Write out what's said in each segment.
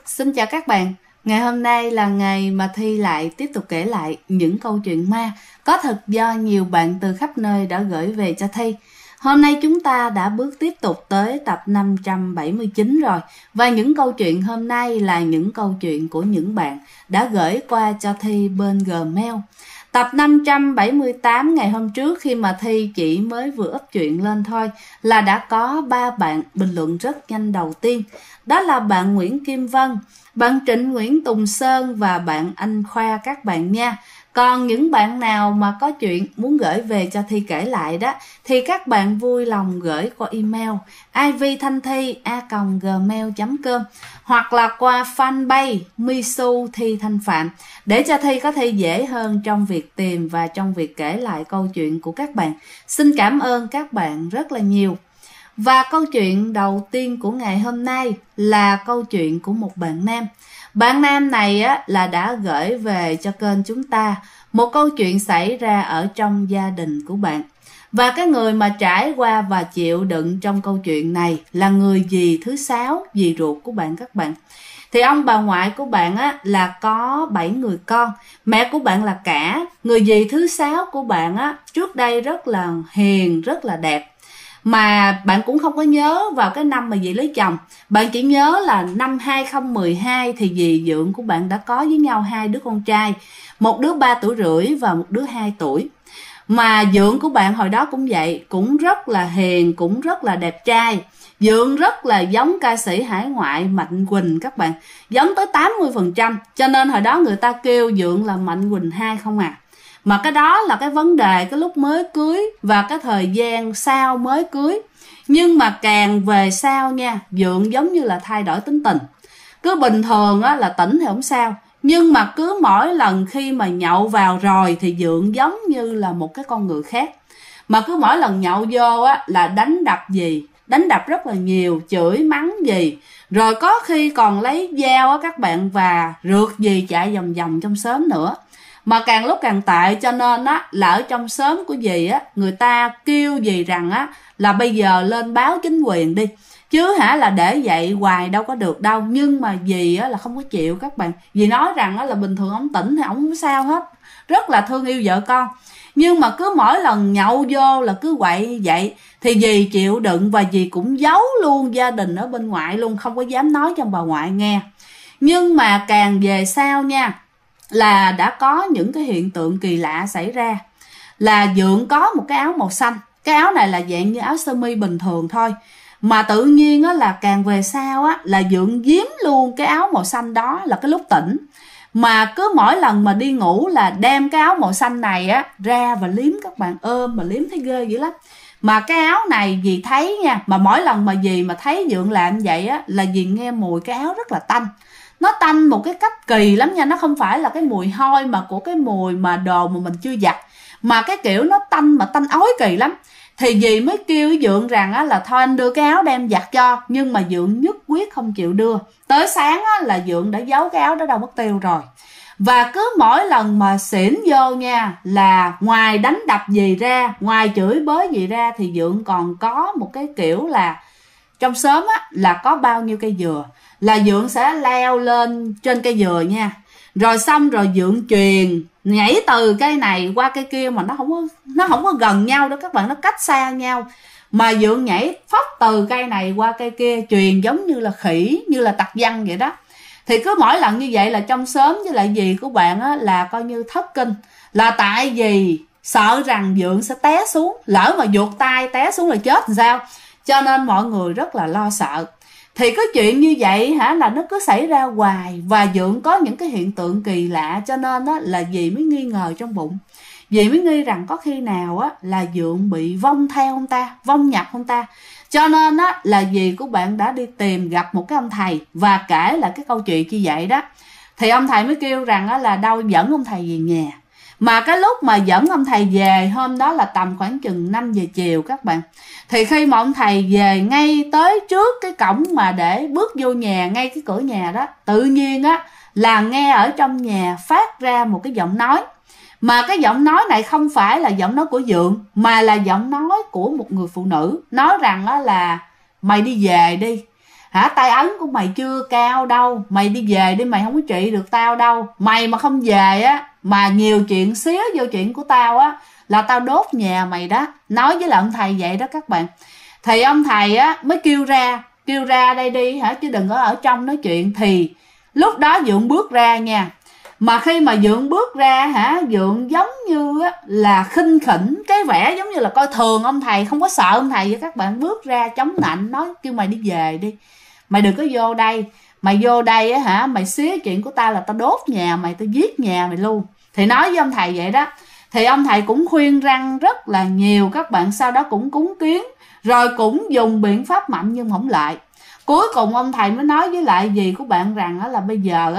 Xin chào các bạn. Ngày hôm nay là ngày mà Thi lại tiếp tục kể lại những câu chuyện ma có thật do nhiều bạn từ khắp nơi đã gửi về cho Thi. Hôm nay chúng ta đã bước tiếp tục tới tập 579 rồi. Và những câu chuyện hôm nay là những câu chuyện của những bạn đã gửi qua cho Thi bên Gmail. Tập 578 ngày hôm trước khi mà Thi chỉ mới vừa up chuyện lên thôi là đã có 3 bạn bình luận rất nhanh đầu tiên. Đó là bạn Nguyễn Kim Vân, bạn Trịnh Nguyễn Tùng Sơn và bạn Anh Khoa các bạn nha. Còn những bạn nào mà có chuyện muốn gửi về cho Thi kể lại đó thì các bạn vui lòng gửi qua email ivthanthi@gmail.com hoặc là qua fanpage Misu Thi Thanh Phạm để cho Thi có thể dễ hơn trong việc tìm và trong việc kể lại câu chuyện của các bạn. Xin cảm ơn các bạn rất là nhiều. Và câu chuyện đầu tiên của ngày hôm nay là câu chuyện của một bạn nam. Bạn nam này là đã gửi về cho kênh chúng ta một câu chuyện xảy ra ở trong gia đình của bạn. Và cái người mà trải qua và chịu đựng trong câu chuyện này là người dì thứ 6, dì ruột của bạn các bạn. Thì ông bà ngoại của bạn là có 7 người con, mẹ của bạn là Cả. Người dì thứ 6 của bạn trước đây rất là hiền, rất là đẹp. Mà bạn cũng không có nhớ vào cái năm mà dì lấy chồng. Bạn chỉ nhớ là năm 2012 thì dì dượng của bạn đã có với nhau 2 đứa con trai. Một đứa 3 tuổi rưỡi và một đứa 2 tuổi. Mà dượng của bạn hồi đó cũng vậy, cũng rất là hiền, cũng rất là đẹp trai. Dượng rất là giống ca sĩ hải ngoại Mạnh Quỳnh các bạn, giống tới 80%. Cho nên hồi đó người ta kêu dượng là Mạnh Quỳnh 2 không à. Mà cái đó là cái vấn đề cái lúc mới cưới và cái thời gian sau mới cưới. Nhưng mà càng về sau nha, dượng giống như là thay đổi tính tình. Cứ bình thường là tỉnh thì không sao, nhưng mà cứ mỗi lần khi mà nhậu vào rồi thì dượng giống như là một cái con người khác. Mà cứ mỗi lần nhậu vô là đánh đập gì, đánh đập rất là nhiều, chửi mắng gì. Rồi có khi còn lấy dao các bạn và rượt gì chạy vòng vòng trong xóm nữa. Mà càng lúc càng tệ, cho nên là ở trong xóm của dì người ta kêu dì rằng là bây giờ lên báo chính quyền đi, chứ là để vậy hoài đâu có được đâu. Nhưng mà dì là không có chịu các bạn. Dì nói rằng là bình thường ông tỉnh thì ông không sao hết, rất là thương yêu vợ con. Nhưng mà cứ mỗi lần nhậu vô là cứ quậy vậy thì dì chịu đựng, và dì cũng giấu luôn gia đình ở bên ngoại luôn, không có dám nói cho bà ngoại nghe. Nhưng mà càng về sau nha, là đã có những cái hiện tượng kỳ lạ xảy ra. Là dượng có một cái áo màu xanh. Cái áo này là dạng như áo sơ mi bình thường thôi. Mà tự nhiên là càng về sau là dượng giếm luôn cái áo màu xanh đó là cái lúc tỉnh. Mà cứ mỗi lần mà đi ngủ là đem cái áo màu xanh này ra và liếm các bạn, ôm mà liếm thấy ghê dữ lắm. Mà cái áo này dì thấy nha, mà mỗi lần mà dì mà thấy dượng làm vậy là dì nghe mùi cái áo rất là tanh. Nó tanh một cái cách kỳ lắm nha. Nó không phải là cái mùi hôi mà của cái mùi mà đồ mà mình chưa giặt, mà cái kiểu nó tanh mà tanh ói kỳ lắm. Thì dì mới kêu với dượng rằng là thôi anh đưa cái áo đem giặt cho. Nhưng mà dượng nhất quyết không chịu đưa. Tới sáng là dượng đã giấu cái áo đó đâu mất tiêu rồi. Và cứ mỗi lần mà xỉn vô nha, là ngoài đánh đập dì ra, ngoài chửi bới dì ra, thì dượng còn có một cái kiểu là trong xóm là có bao nhiêu cây dừa là dượng sẽ leo lên trên cây dừa nha. Rồi xong rồi dượng chuyền nhảy từ cây này qua cây kia, mà nó không có gần nhau đó các bạn, nó cách xa nhau. Mà dượng nhảy phóc từ cây này qua cây kia, chuyền giống như là khỉ, như là tặc văn vậy đó. Thì cứ mỗi lần như vậy là trong xóm với lại dì của bạn là coi như thất kinh. Là tại vì sợ rằng dượng sẽ té xuống, lỡ mà vuột tay té xuống là chết làm sao. Cho nên mọi người rất là lo sợ. Thì cái chuyện như vậy là nó cứ xảy ra hoài. Và dượng có những cái hiện tượng kỳ lạ, cho nên là dì mới nghi ngờ trong bụng. Dì mới nghi rằng có khi nào là dượng bị vong theo không ta, vong nhập không ta. Cho nên là dì của bạn đã đi tìm gặp một cái ông thầy và kể lại cái câu chuyện như vậy đó. Thì ông thầy mới kêu rằng là đâu dẫn ông thầy về nhà. Mà cái lúc mà dẫn ông thầy về hôm đó là tầm khoảng chừng 5 giờ chiều các bạn. Thì khi mà ông thầy về ngay tới trước cái cổng mà để bước vô nhà, ngay cái cửa nhà đó, tự nhiên là nghe ở trong nhà phát ra một cái giọng nói. Mà cái giọng nói này không phải là giọng nói của dượng, mà là giọng nói của một người phụ nữ. Nói rằng là mày đi về đi, Tai ấn của mày chưa cao đâu, mày đi về đi, mày không có trị được tao đâu. Mày mà không về á, mà nhiều chuyện xía vô chuyện của tao á, là tao đốt nhà mày đó. Nói với lại ông thầy vậy đó các bạn. Thì ông thầy á mới kêu ra đây đi chứ đừng có ở trong nói chuyện. Thì lúc đó Dượng bước ra nha. Mà khi mà Dượng bước ra Dượng giống như là khinh khỉnh, cái vẻ giống như là coi thường ông thầy, không có sợ ông thầy. Với các bạn bước ra chống nạnh nói kêu mày đi về đi, mày đừng có vô đây. Mày vô đây mày xía chuyện của tao là tao đốt nhà mày, tao giết nhà mày luôn. Thì nói với ông thầy vậy đó. Thì ông thầy cũng khuyên răn rất là nhiều các bạn, sau đó cũng cúng kiến, rồi cũng dùng biện pháp mạnh nhưng không lại. Cuối cùng ông thầy mới nói với lại dì của bạn rằng là bây giờ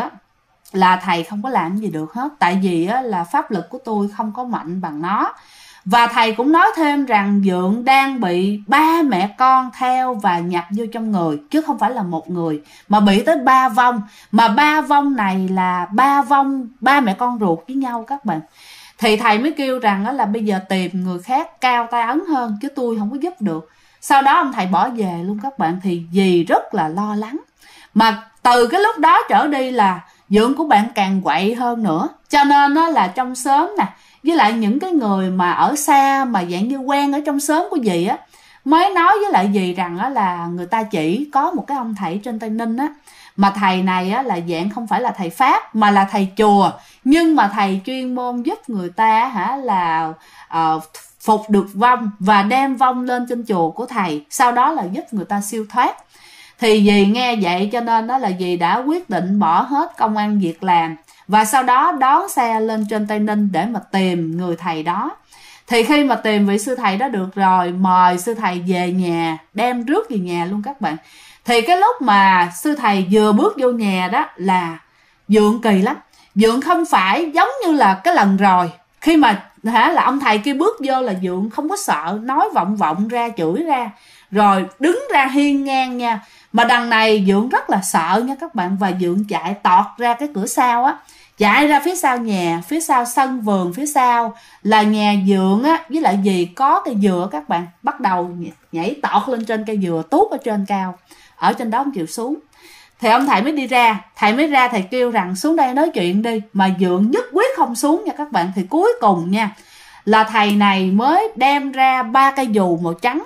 là thầy không có làm gì được hết, tại vì là pháp lực của tôi không có mạnh bằng nó. Và thầy cũng nói thêm rằng Dượng đang bị 3 mẹ con theo và nhập vô trong người, chứ không phải là một người, mà bị tới 3 vong. Mà 3 vong này là 3 vong, 3 mẹ con ruột với nhau các bạn. Thì thầy mới kêu rằng là bây giờ tìm người khác cao tay ấn hơn, chứ tôi không có giúp được. Sau đó ông thầy bỏ về luôn các bạn. Thì dì rất là lo lắng. Mà từ cái lúc đó trở đi là Dượng của bạn càng quậy hơn nữa. Cho nên là trong xóm nè, với lại những cái người mà ở xa mà dạng như quen ở trong xóm của dì mới nói với lại dì rằng là người ta chỉ có một cái ông thầy trên Tây Ninh mà thầy này là dạng không phải là thầy Pháp mà là thầy chùa, nhưng mà thầy chuyên môn giúp người ta là phục được vong và đem vong lên trên chùa của thầy, sau đó là giúp người ta siêu thoát. Thì dì nghe vậy cho nên là dì đã quyết định bỏ hết công ăn việc làm, và sau đó đón xe lên trên Tây Ninh để mà tìm người thầy đó. Thì khi mà tìm vị sư thầy đó được rồi, mời sư thầy về nhà, đem rước về nhà luôn các bạn. Thì cái lúc mà sư thầy vừa bước vô nhà đó là Dượng kỳ lắm. Dượng không phải giống như là cái lần rồi, khi mà là ông thầy kia bước vô là Dượng không có sợ, nói vọng ra, chửi ra, rồi đứng ra hiên ngang nha. Mà đằng này Dượng rất là sợ nha các bạn. Và Dượng chạy tọt ra cái cửa sau chạy ra phía sau nhà, phía sau sân vườn, phía sau là nhà Dượng với lại dì có cây dừa các bạn. Bắt đầu nhảy tọt lên trên cây dừa tuốt ở trên cao, ở trên đó không chịu xuống. Thì ông thầy mới đi ra, thầy kêu rằng xuống đây nói chuyện đi. Mà Dượng nhất quyết không xuống nha các bạn. Thì cuối cùng nha là thầy này mới đem ra 3 cây dù màu trắng.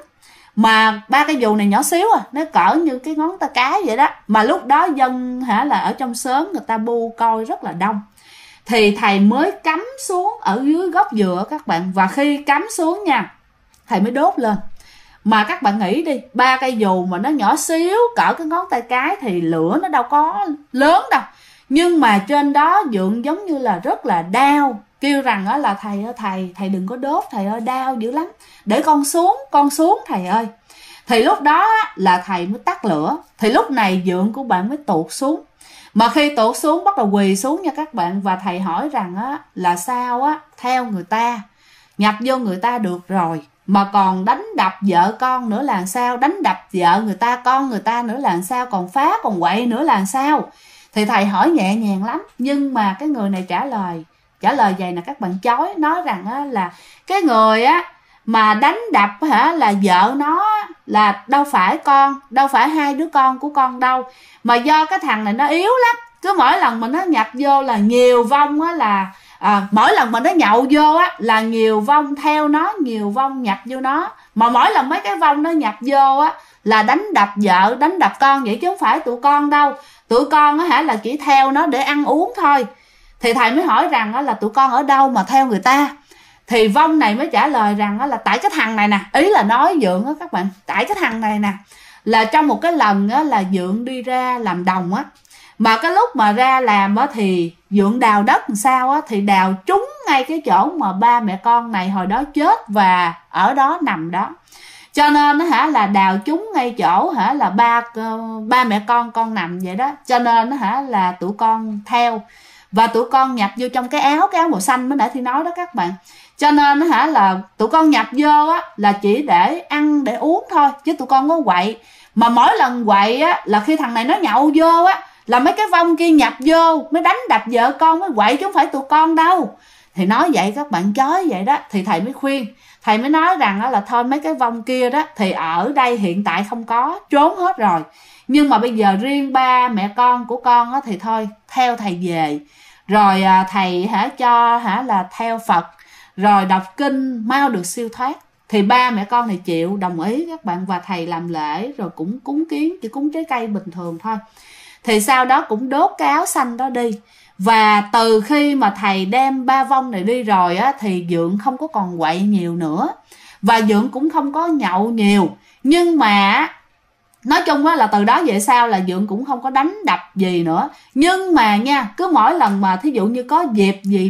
Mà 3 cây dù này nhỏ xíu nó cỡ như cái ngón tay cái vậy đó. Mà lúc đó dân là ở trong xóm người ta bu coi rất là đông. Thì thầy mới cắm xuống ở dưới gốc dừa các bạn. Và khi cắm xuống nha, thầy mới đốt lên. Mà các bạn nghĩ đi, 3 cây dù mà nó nhỏ xíu cỡ cái ngón tay cái thì lửa nó đâu có lớn đâu. Nhưng mà trên đó Dượng giống như là rất là đau, kêu rằng là thầy đừng có đốt, thầy ơi đau dữ lắm, để con xuống thầy ơi. Thì lúc đó là thầy mới tắt lửa. Thì lúc này Dượng của bạn mới tuột xuống. Mà khi tuột xuống bắt đầu quỳ xuống nha các bạn. Và thầy hỏi rằng là sao theo người ta, nhập vô người ta được rồi mà còn đánh đập vợ con nữa là sao, đánh đập vợ người ta, con người ta nữa là sao, còn phá còn quậy nữa là sao. Thì thầy hỏi nhẹ nhàng lắm, nhưng mà cái người này trả lời vậy là các bạn chói, nói rằng là cái người mà đánh đập là vợ nó, là đâu phải 2 đứa con của con đâu, mà do cái thằng này nó yếu lắm. Cứ mỗi lần mà nó nhập vô là nhiều vong mỗi lần mà nó nhậu vô là nhiều vong theo nó, nhiều vong nhập vô nó. Mà mỗi lần mấy cái vong nó nhập vô là đánh đập vợ, đánh đập con vậy, chứ không phải tụi con đâu. Tụi con là chỉ theo nó để ăn uống thôi. Thì thầy mới hỏi rằng là tụi con ở đâu mà theo người ta. Thì vong này mới trả lời rằng là tại cái thằng này nè, ý là nói Dượng các bạn, tại cái thằng này nè, là trong một cái lần là Dượng đi ra làm đồng mà cái lúc mà ra làm thì Dượng đào đất làm sao thì đào trúng ngay cái chỗ mà 3 mẹ con này hồi đó chết và ở đó nằm đó. Cho nên là đào trúng ngay chỗ là ba mẹ con nằm vậy đó. Cho nên là tụi con theo, và tụi con nhập vô trong cái áo màu xanh mới nãy thì nói đó các bạn. Cho nên là tụi con nhập vô là chỉ để ăn để uống thôi, chứ tụi con có quậy. Mà mỗi lần quậy là khi thằng này nó nhậu vô là mấy cái vong kia nhập vô mới đánh đập vợ con mới quậy, chứ không phải tụi con đâu. Thì nói vậy các bạn chói vậy đó. Thì thầy mới khuyên, thầy mới nói rằng là thôi mấy cái vong kia đó thì ở đây hiện tại không có, trốn hết rồi. Nhưng mà bây giờ riêng ba mẹ con của con á, thì thôi theo thầy về, rồi thầy cho là theo Phật, rồi đọc kinh mau được siêu thoát. Thì ba mẹ con này chịu đồng ý các bạn, và thầy làm lễ rồi cũng cúng kiến, chỉ cúng trái cây bình thường thôi. Thì sau đó cũng đốt cái áo xanh đó đi. Và từ khi mà thầy đem ba vong này đi rồi á, thì Dượng không có còn quậy nhiều nữa, và Dượng cũng không có nhậu nhiều. Nhưng mà nói chung á là từ đó về sau là Dượng cũng không có đánh đập gì nữa. Nhưng mà nha, cứ mỗi lần mà thí dụ như có dịp gì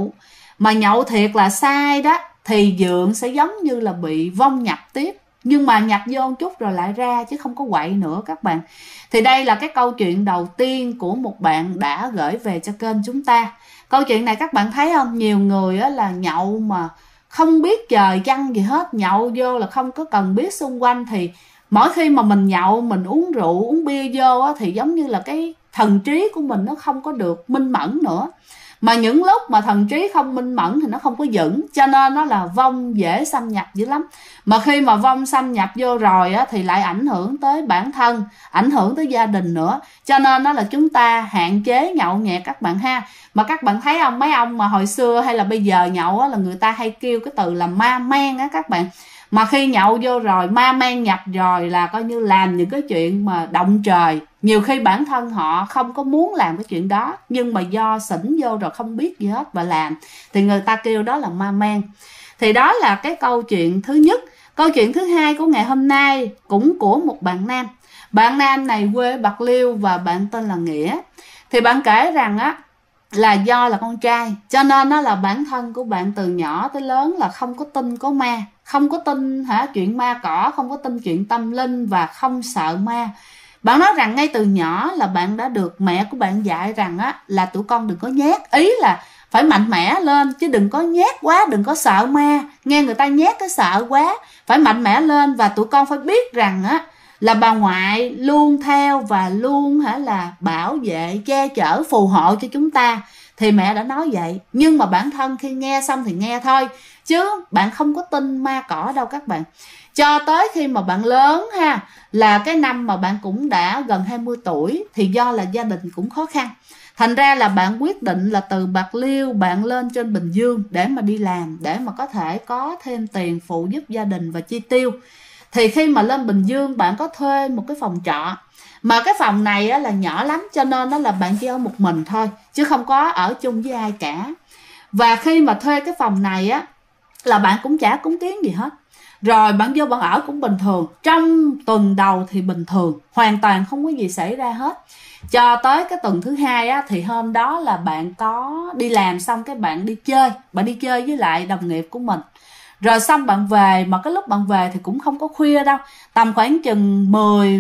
mà nhậu thiệt là sai đó, thì Dượng sẽ giống như là bị vong nhập tiếp. Nhưng mà nhập vô một chút rồi lại ra, chứ không có quậy nữa các bạn. Thì đây là cái câu chuyện đầu tiên của một bạn đã gửi về cho kênh chúng ta. Câu chuyện này các bạn thấy không? Nhiều người á là nhậu mà không biết trời chăng gì hết, nhậu vô là không có cần biết xung quanh. Thì mỗi khi mà mình nhậu, mình uống rượu, uống bia vô á, thì giống như là cái thần trí của mình nó không có được minh mẫn nữa. Mà những lúc mà thần trí không minh mẫn thì nó không có vững, cho nên nó là vong dễ xâm nhập dữ lắm. Mà khi mà vong xâm nhập vô rồi á, thì lại ảnh hưởng tới bản thân, ảnh hưởng tới gia đình nữa. Cho nên nó là chúng ta hạn chế nhậu nhẹt các bạn ha. Mà các bạn thấy không, mấy ông mà hồi xưa hay là bây giờ nhậu á, là người ta hay kêu cái từ là ma men á các bạn. Mà khi nhậu vô rồi, ma men nhập rồi là coi như làm những cái chuyện mà động trời. Nhiều khi bản thân họ không có muốn làm cái chuyện đó, nhưng mà do xỉn vô rồi không biết gì hết và làm, thì người ta kêu đó là ma men. Thì đó là cái câu chuyện thứ nhất. Câu chuyện thứ hai của ngày hôm nay cũng của một bạn nam. Bạn nam này quê ở Bạc Liêu và bạn tên là Nghĩa. Thì bạn kể rằng á, là do là con trai, cho nên nó là bản thân của bạn từ nhỏ tới lớn là không có tin có ma, không có tin chuyện ma cỏ, không có tin chuyện tâm linh và không sợ ma. Bạn nói rằng ngay từ nhỏ là bạn đã được mẹ của bạn dạy rằng á, là tụi con đừng có nhát, ý là phải mạnh mẽ lên chứ đừng có nhát quá, đừng có sợ ma. Nghe người ta nhát cái sợ quá, phải mạnh mẽ lên. Và tụi con phải biết rằng á, là bà ngoại luôn theo và luôn là bảo vệ, che chở, phù hộ cho chúng ta. Thì mẹ đã nói vậy, nhưng mà bản thân khi nghe xong thì nghe thôi, chứ bạn không có tin ma cỏ đâu các bạn. Cho tới khi mà bạn lớn là cái năm mà bạn cũng đã gần 20 tuổi, thì do là gia đình cũng khó khăn, thành ra là bạn quyết định là từ Bạc Liêu bạn lên trên Bình Dương để mà đi làm, để mà có thể có thêm tiền phụ giúp gia đình và chi tiêu. Thì khi mà lên Bình Dương, bạn có thuê một cái phòng trọ, mà cái phòng này á, là nhỏ lắm, cho nên đó là bạn chỉ ở một mình thôi, chứ không có ở chung với ai cả. Và khi mà thuê cái phòng này á, là bạn cũng chả cúng kiến gì hết. Rồi bạn vô bạn ở cũng bình thường. Trong tuần đầu thì bình thường, hoàn toàn không có gì xảy ra hết. Cho tới cái tuần thứ hai á, thì hôm đó là bạn có đi làm xong cái bạn đi chơi. Bạn đi chơi với lại đồng nghiệp của mình. Rồi xong bạn về, mà cái lúc bạn về thì cũng không có khuya đâu, tầm khoảng chừng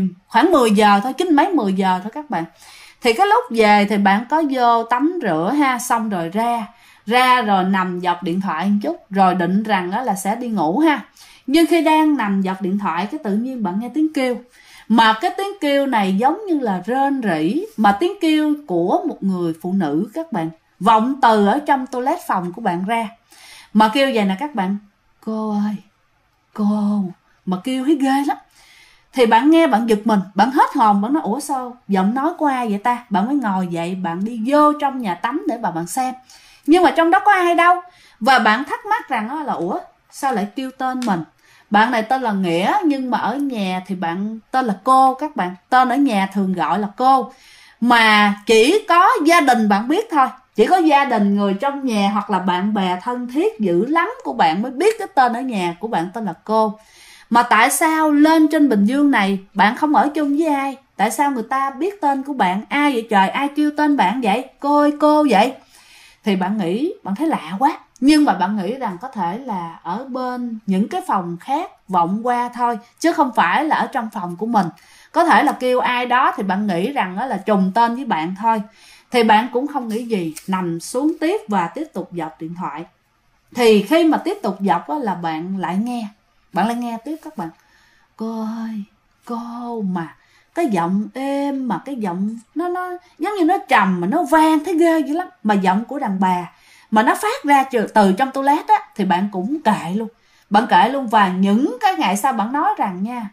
10 giờ thôi, 9 mấy 10 giờ thôi các bạn. Thì cái lúc về thì bạn có vô tắm rửa xong rồi ra rồi nằm dọc điện thoại một chút, rồi định rằng đó là sẽ đi ngủ Nhưng khi đang nằm dọc điện thoại, cái tự nhiên bạn nghe tiếng kêu. Mà cái tiếng kêu này giống như là rên rỉ, mà tiếng kêu của một người phụ nữ các bạn, vọng từ ở trong toilet phòng của bạn ra. Mà kêu vậy nè các bạn: cô ơi, cô, mà kêu thấy ghê lắm. Thì bạn nghe bạn giật mình, bạn hết hồn, bạn nói ủa sao giọng nói của ai vậy ta? Bạn mới ngồi dậy, bạn đi vô trong nhà tắm để bạn xem. Nhưng mà trong đó có ai đâu. Và bạn thắc mắc rằng là ủa sao lại kêu tên mình? Bạn này tên là Nghĩa, nhưng mà ở nhà thì bạn tên là cô các bạn. Tên ở nhà thường gọi là cô. Mà chỉ có gia đình bạn biết thôi. Chỉ có gia đình, người trong nhà hoặc là bạn bè thân thiết dữ lắm của bạn mới biết cái tên ở nhà của bạn tên là cô. Mà tại sao lên trên Bình Dương này bạn không ở chung với ai? Tại sao người ta biết tên của bạn? Ai vậy trời? Ai kêu tên bạn vậy? Cô ơi cô vậy? Thì bạn nghĩ, bạn thấy lạ quá. Nhưng mà bạn nghĩ rằng có thể là ở bên những cái phòng khác vọng qua thôi, chứ không phải là ở trong phòng của mình. Có thể là kêu ai đó thì bạn nghĩ rằng là trùng tên với bạn thôi. Thì bạn cũng không nghĩ gì, nằm xuống tiếp và tiếp tục dọc điện thoại. Thì khi mà tiếp tục dọc là bạn lại nghe tiếp các bạn: cô ơi, cô, mà cái giọng êm, mà cái giọng nó giống như nó trầm mà nó vang thấy ghê dữ lắm. Mà giọng của đàn bà mà nó phát ra từ trong toilet á, thì bạn cũng kệ luôn. Bạn kệ luôn. Và những cái ngày sau bạn nói rằng nha,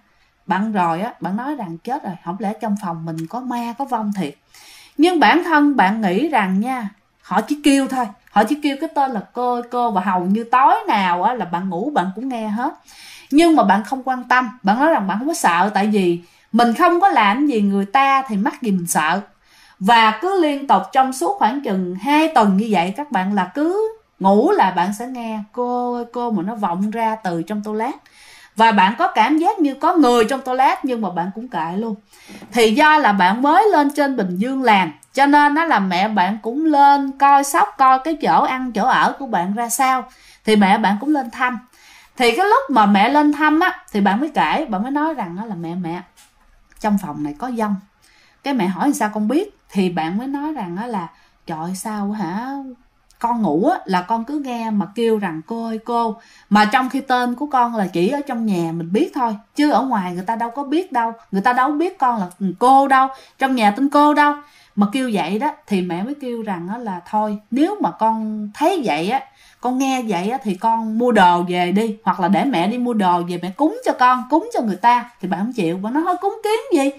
bạn rồi á, bạn nói rằng chết rồi, không lẽ trong phòng mình có ma có vong thiệt. Nhưng bản thân bạn nghĩ rằng nha, họ chỉ kêu thôi, họ chỉ kêu cái tên là cô, và hầu như tối nào á là bạn ngủ bạn cũng nghe hết. Nhưng mà bạn không quan tâm, bạn nói rằng bạn không có sợ, tại vì mình không có làm gì người ta thì mắc gì mình sợ. Và cứ liên tục trong suốt khoảng chừng 2 tuần như vậy, các bạn là cứ ngủ là bạn sẽ nghe cô ơi cô mà nó vọng ra từ trong toilet. Và bạn có cảm giác như có người trong toilet, nhưng mà bạn cũng kệ luôn. Thì do là bạn mới lên trên Bình Dương làm, cho nên nó là mẹ bạn cũng lên coi sóc, coi cái chỗ ăn chỗ ở của bạn ra sao. Thì mẹ bạn cũng lên thăm. Thì cái lúc mà mẹ lên thăm á, thì bạn mới kể, bạn mới nói rằng đó là mẹ trong phòng này có vong. Cái mẹ hỏi sao con biết, thì bạn mới nói rằng đó là trời sao hả, con ngủ á là con cứ nghe mà kêu rằng cô ơi cô, mà trong khi tên của con là chỉ ở trong nhà mình biết thôi, chứ ở ngoài người ta đâu có biết đâu, người ta đâu biết con là cô đâu, trong nhà tên cô đâu. Mà kêu vậy đó, thì mẹ mới kêu rằng đó là thôi, nếu mà con thấy vậy á, con nghe vậy á, thì con mua đồ về đi, hoặc là để mẹ đi mua đồ về mẹ cúng cho con, cúng cho người ta. Thì bạn không chịu, bạn nói thôi cúng kiếm gì,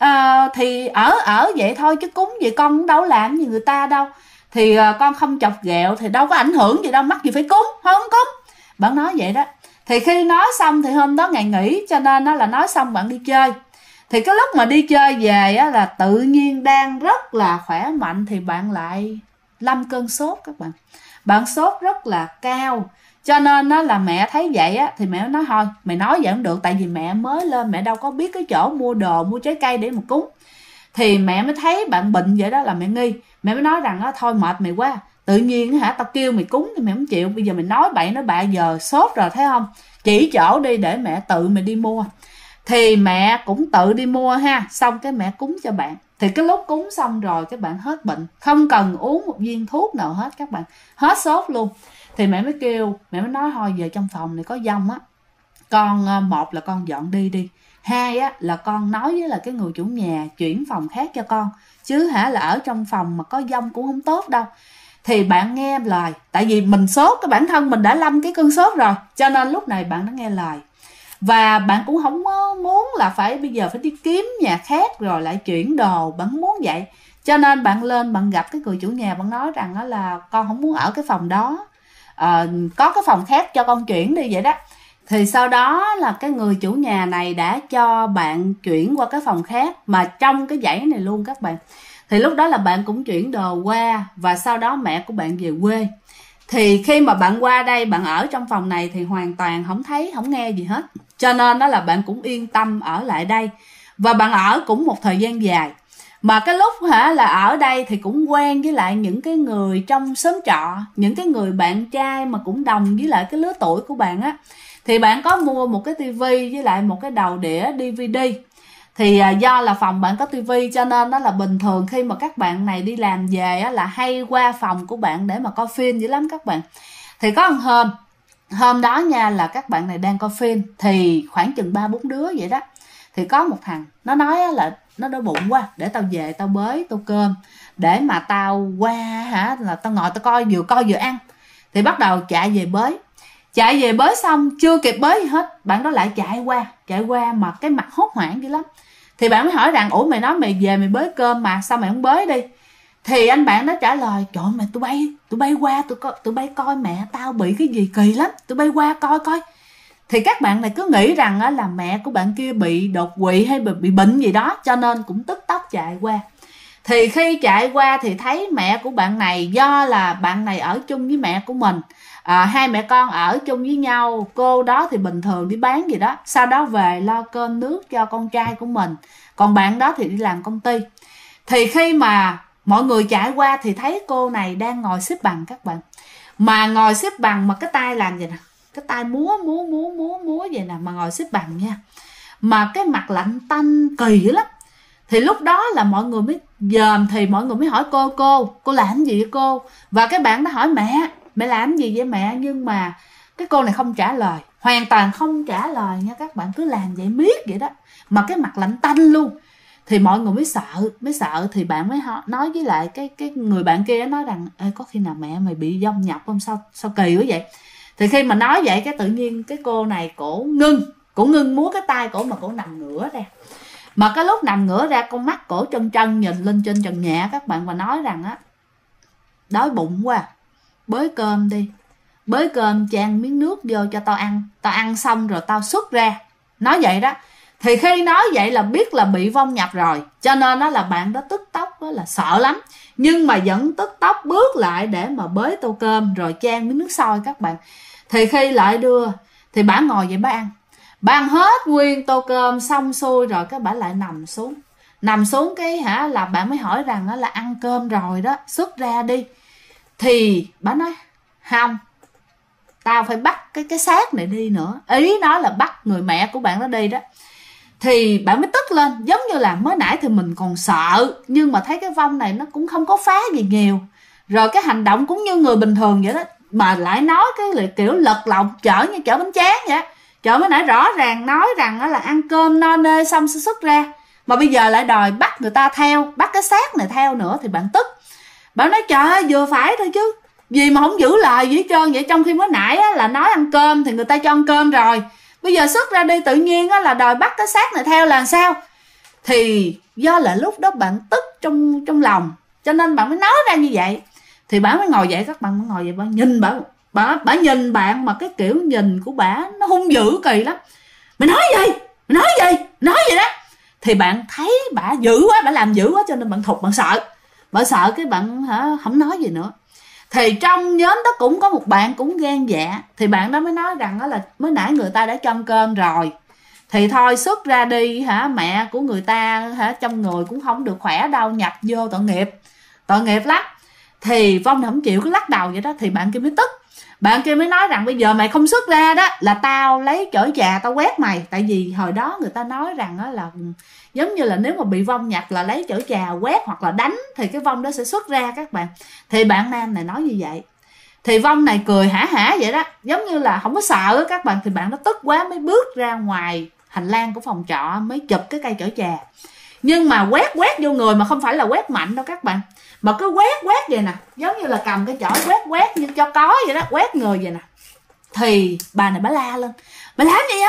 thì ở vậy thôi chứ cúng gì, con cũng đâu làm gì người ta đâu. Thì con không chọc ghẹo thì đâu có ảnh hưởng gì đâu, mắc gì phải cúng, không cúng. Bạn nói vậy đó. Thì khi nói xong thì hôm đó ngày nghỉ, cho nên nó là nói xong bạn đi chơi. Thì cái lúc mà đi chơi về á, là tự nhiên đang rất là khỏe mạnh thì bạn lại lâm cơn sốt các bạn. Bạn sốt rất là cao. Cho nên đó là mẹ thấy vậy á, thì mẹ nói thôi mày nói vậy không được, tại vì mẹ mới lên, mẹ đâu có biết cái chỗ mua đồ, mua trái cây để mà cúng. Thì mẹ mới thấy bạn bệnh vậy đó là mẹ nghi. Mẹ mới nói rằng thôi mệt mày quá, tự nhiên hả tao kêu mày cúng thì mày không chịu, bây giờ mày nói bậy nói bạ, giờ sốt rồi thấy không, chỉ chỗ đi để mẹ tự mày đi mua. Thì mẹ cũng tự đi mua ha, xong cái mẹ cúng cho bạn. Thì cái lúc cúng xong rồi các bạn hết bệnh, không cần uống một viên thuốc nào hết, các bạn hết sốt luôn. Thì mẹ mới kêu, mẹ mới nói thôi giờ trong phòng này có vong á, con một là con dọn đi, hai á là con nói với là cái người chủ nhà chuyển phòng khác cho con, chứ hả là ở trong phòng mà có vong cũng không tốt đâu. Thì bạn nghe lời, tại vì mình sốt, cái bản thân mình đã lâm cái cơn sốt rồi, cho nên lúc này bạn đã nghe lời. Và bạn cũng không muốn là phải bây giờ phải đi kiếm nhà khác rồi lại chuyển đồ, bạn không muốn vậy. Cho nên bạn lên bạn gặp cái người chủ nhà, bạn nói rằng đó là con không muốn ở cái phòng đó, có cái phòng khác cho con chuyển đi vậy đó. Thì sau đó là cái người chủ nhà này đã cho bạn chuyển qua cái phòng khác, mà trong cái dãy này luôn các bạn. Thì lúc đó là bạn cũng chuyển đồ qua, và sau đó mẹ của bạn về quê. Thì khi mà bạn qua đây, bạn ở trong phòng này thì hoàn toàn không thấy, không nghe gì hết. Cho nên đó là bạn cũng yên tâm ở lại đây. Và bạn ở cũng một thời gian dài. Mà cái lúc là ở đây thì cũng quen với lại những cái người trong xóm trọ, những cái người bạn trai mà cũng đồng với lại cái lứa tuổi của bạn á. Thì bạn có mua một cái tivi với lại một cái đầu đĩa DVD. Thì do là phòng bạn có tivi, cho nên đó là bình thường khi mà các bạn này đi làm về á, là hay qua phòng của bạn để mà coi phim dữ lắm các bạn. Thì có một hôm đó nha, là các bạn này đang coi phim, thì khoảng chừng 3-4 đứa vậy đó. Thì có một thằng nó nói là nó đói bụng quá, để tao về tao bới tô cơm để mà tao qua là tao ngồi tao coi vừa ăn. Thì bắt đầu chạy về bới xong chưa kịp bới gì hết, bạn đó lại chạy qua mà cái mặt hốt hoảng dữ lắm. Thì bạn mới hỏi rằng ủa mày nói mày về mày bới cơm mà sao mày không bới đi. Thì anh bạn đó trả lời trời mày tụi bay qua tụi bay coi mẹ tao bị cái gì kỳ lắm, tụi bay qua coi. Thì các bạn này cứ nghĩ rằng là mẹ của bạn kia bị đột quỵ hay bị bệnh gì đó, cho nên cũng tức tốc chạy qua. Thì khi chạy qua thì thấy mẹ của bạn này, do là bạn này ở chung với mẹ của mình, hai mẹ con ở chung với nhau. Cô đó thì bình thường đi bán gì đó, sau đó về lo cơm nước cho con trai của mình, còn bạn đó thì đi làm công ty. Thì khi mà mọi người chạy qua thì thấy cô này đang ngồi xếp bằng các bạn. Mà ngồi xếp bằng mà cái tay làm vậy nè, cái tay múa vậy nè, mà ngồi xếp bằng nha, mà cái mặt lạnh tanh kỳ lắm. Thì lúc đó là mọi người mới dòm, thì mọi người mới hỏi cô làm gì vậy cô. Và cái bạn đó hỏi mẹ làm gì vậy mẹ. Nhưng mà cái cô này không trả lời, hoàn toàn không trả lời nha các bạn, cứ làm vậy miết vậy đó, mà cái mặt lạnh tanh luôn. Thì mọi người mới sợ. Thì bạn mới nói với lại cái người bạn kia, nói rằng ê, có khi nào mẹ mày bị vong nhập không, sao kỳ quá vậy. Thì khi mà nói vậy cái tự nhiên cái cô này cổ ngưng, Cổ ngưng múa cái tay cổ mà cổ nằm ngửa ra. Mà cái lúc nằm ngửa ra, con mắt cổ chân chân nhìn lên trên trần nhà các bạn, và nói rằng á, đói bụng quá, bới cơm đi, bới cơm chan miếng nước vô cho tao ăn xong rồi tao xuất ra. Nói vậy đó. Thì khi nói vậy là biết là bị vong nhập rồi, cho nên đó là bạn đó tức tốc đó là sợ lắm, nhưng mà vẫn tức tốc bước lại để mà bới tô cơm rồi chan miếng nước sôi các bạn. Thì khi lại đưa thì bà ngồi vậy bà ăn hết nguyên tô cơm xong xuôi rồi, cái bà lại nằm xuống cái là bạn mới hỏi rằng là ăn cơm rồi đó, xuất ra đi. Thì bà nói không, tao phải bắt cái xác này đi nữa. Ý nói là bắt người mẹ của bạn đó đi đó. Thì bạn mới tức lên, giống như là mới nãy thì mình còn sợ, nhưng mà thấy cái vong này nó cũng không có phá gì nhiều, rồi cái hành động cũng như người bình thường vậy đó, mà lại nói cái kiểu lật lọng chở như chở bánh tráng vậy. Chở mới nãy rõ ràng nói rằng là ăn cơm no nê xong sẽ xuất ra, mà bây giờ lại đòi bắt người ta theo, bắt cái xác này theo nữa. Thì bạn tức, bạn nói trời ơi, vừa phải thôi chứ, gì mà không giữ lời gì hết trơn vậy. Trong khi mới nãy là nói ăn cơm thì người ta cho ăn cơm rồi, bây giờ xuất ra đi tự nhiên là đòi bắt cái xác này theo là sao? Thì do là lúc đó bạn tức trong lòng, cho nên bạn mới nói ra như vậy. Thì bà mới ngồi dậy, các bạn mới ngồi dậy, bà nhìn bà nhìn bạn mà cái kiểu nhìn của bà nó hung dữ kỳ lắm. Mày nói gì? Nói gì đó. Thì bạn thấy bà dữ quá, bà làm dữ quá, cho nên bạn thụt, bạn sợ cái bạn không nói gì nữa. Thì trong nhóm đó cũng có một bạn cũng gan dạ, thì bạn đó mới nói rằng là mới nãy người ta đã cho ăn cơm rồi, thì thôi xuất ra đi mẹ của người ta trong người cũng không được khỏe đâu, nhập vô tội nghiệp lắm. Thì vong không chịu, cứ lắc đầu vậy đó. Thì bạn kia mới tức, bạn kia mới nói rằng bây giờ mày không xuất ra đó là tao lấy chổi trà tao quét mày. Tại vì hồi đó người ta nói rằng là giống như là nếu mà bị vong nhập là lấy chổi trà quét hoặc là đánh thì cái vong đó sẽ xuất ra các bạn. Thì bạn nam này nói như vậy, thì vong này cười hả vậy đó, giống như là không có sợ các bạn. Thì bạn nó tức quá mới bước ra ngoài hành lang của phòng trọ, mới chụp cái cây chổi trà. Nhưng mà quét vô người, mà không phải là quét mạnh đâu các bạn, mà cứ quét vậy nè, giống như là cầm cái chổi quét như cho có vậy đó, quét người vậy nè. Thì bà này bà la lên, mày làm gì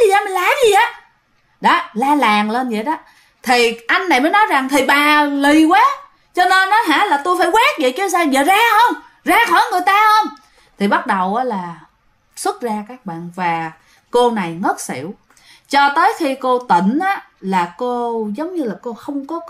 vậy? Đó, la làng lên vậy đó. Thì anh này mới nói rằng thì bà lì quá, cho nên nó là tôi phải quét vậy chứ sao, giờ ra khỏi người ta không. Thì bắt đầu là xuất ra các bạn, và cô này ngất xỉu. Cho tới khi cô tỉnh là cô giống như là cô không có